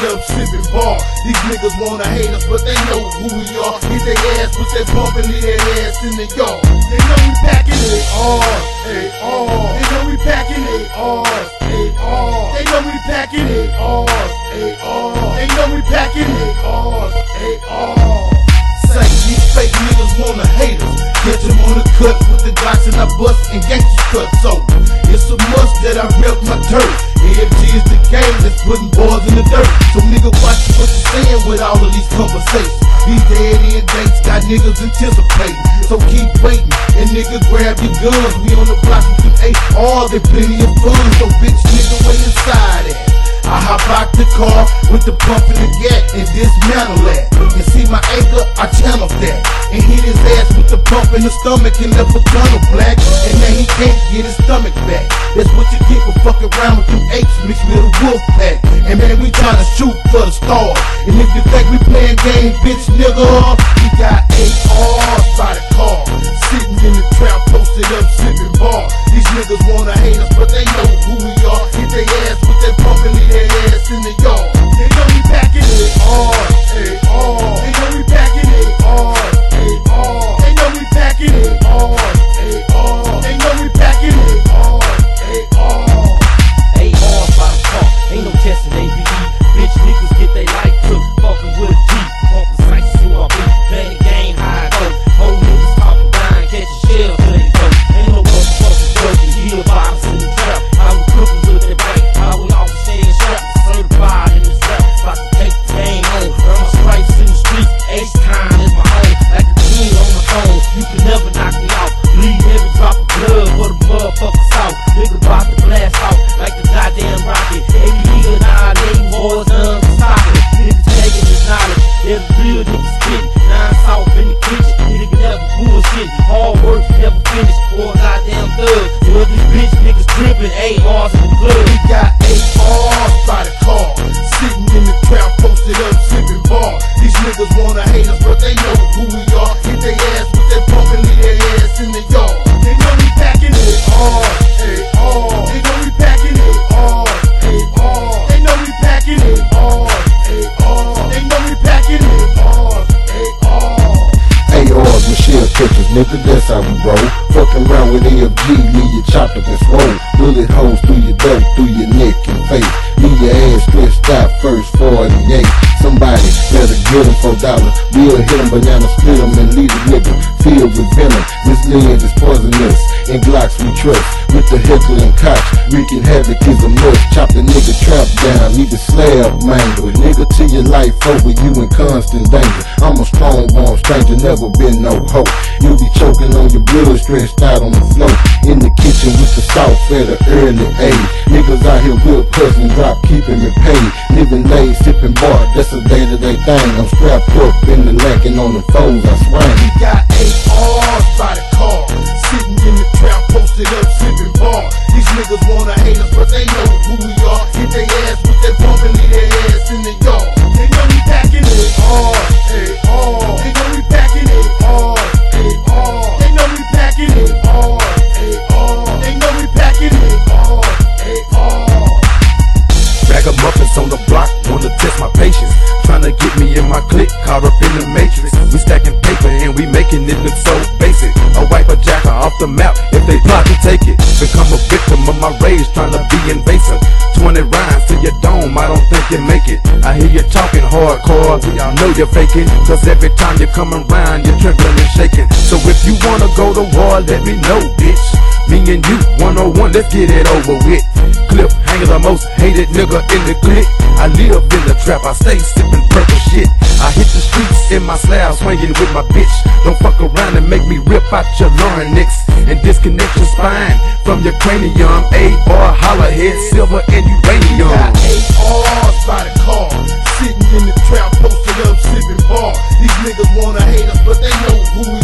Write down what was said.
up, sipping bar. These niggas wanna hate us, but they know who we are. Hit their ass with that bump and leave their ass in the yard. They know we packing ARs, ARs. They know we packing ARs, ARs. They know we packing ARs, ARs. They know we packing ARs, ARs. Say these fake niggas wanna hate us. Get them on the cut with the Glocks and I bust and gangsters cut. So it's a must that I rep my turf. AFG is the game that's putting boys in the dirt. So nigga watch what you saying with all of these conversations. These dead end dates got niggas anticipating. So keep waiting and nigga grab your guns. We on the block with some ARs and plenty of fun. So bitch nigga wait inside it. I hop out the car with the pump in the gat and dismantle that. And see my anger, I channel that. And hit his ass with the pump in the stomach and left a tunnel black. And now he can't get his stomach back. That's what you get for fucking around with them apes mixed with a wolf pack. And man, we tryna shoot for the stars. And if you think we playing games, bitch nigga, we got ARs by the car. Sitting in the trap, posted up, sipping bar. These niggas wanna hate us, but they know who we are. Hit their ass with that pump and leave their ass in the yard. They know we packing ARs, ARs. They know we packing ARs, ARs. They know we packing ARs, ARs. They know we packing ARs, ARs. ARs by the car, ain't no testing ABE. Bitch niggas get they life took, fucking with a G. Pumping sights to our beat, playing the game how it go. Whole niggas talking dying, catching shells till they go. Ain't no motherfucking joking, deal bottles in the trap. How we cooking with that right, how we all staying strapped. Certified in the strap, about to take the game home. Earn my stripes in the streets, H-Time is my home. Like a king on my throne, you can never knock me out. Bleed every drop of blood for the motherfuckers out. Nigga about to blast out like a goddamn rocket. Every nigga annihilating boys done stop it. Niggas taking his knowledge, every real nigga spit. 9 South in the kitchen, nigga never bullshit. Hard work never finished, boy goddamn thug. Well these bitch niggas tripping, ARs in the club. We got ARs by the car. Sitting in the trap, posted up, sipping bar. These niggas wanna hate us, but they know who we are. Hit their ass with that pump and leave their ass in the yard. They know we packing ARs, ARs. They know we packing ARs, ARs. They know we packing ARs, ARs. They know we packing ARs, ARs. ARs, Michelle catchers, nigga, that's how we roll. Fucking around with AFG, leave you chopped up and swole. Bullet holes through your throat, through your neck and face. Leave your ass stretched out, first 48. Somebody better get him $4. We'll hit him, banana split him, and leave the nigga filled with venom. This lens is poisonous, and Glocks we trust. With the heckler and cops, wreaking havoc is a must. Chop the nigga trap down, leave the slab mangled. Nigga, till your life over, you in constant danger. I'm a strong-born stranger, never been no hoe. You be choking on your blood, stretched out on the floor. In the kitchen with the sauce at an early age. Niggas out here with hustling, drop, keeping me paid. Living laid, sipping bar, that's a day-to-day thing. I'm strapped up in the lacking on the foes, I swing. We got ARs by the car. Sitting in the trap, posted up, sipping bar. These niggas wanna hate us, but they know who we are. Hit their ass with that pump and leave their ass in the yard. They know we packing ARs, ARs. They know we packing ARs, ARs. They know we packing ARs, ARs. They know we packing ARs, ARs. Bag of muffins on the block, wanna test my patience. Tryna get me in my clique, caught up in the matrix. We stacking paper and we making it look so basic. I wipe a jacker off the map if they plot to take it. Become a victim of my rage, tryna be invasive. 20 rhymes to your dome, I don't think you make it. I hear you talking hardcore, we all know you're faking. Cause every time you come around, you're trembling and shaking. So if you wanna go to war, let me know, bitch. Me and you, 101, let's get it over with. Cliffhanger, the most hated nigga in the clique. I live in the trap, I stay sipping purple shit. I hit the streets in my slab, swinging with my bitch. Don't fuck around and make me rip out your larynx and disconnect your spine from your cranium. AR, holla head, silver and uranium. Got ARs by the car. Sitting in the trap, posted up, sipping bar. These niggas wanna hate us, but they know who we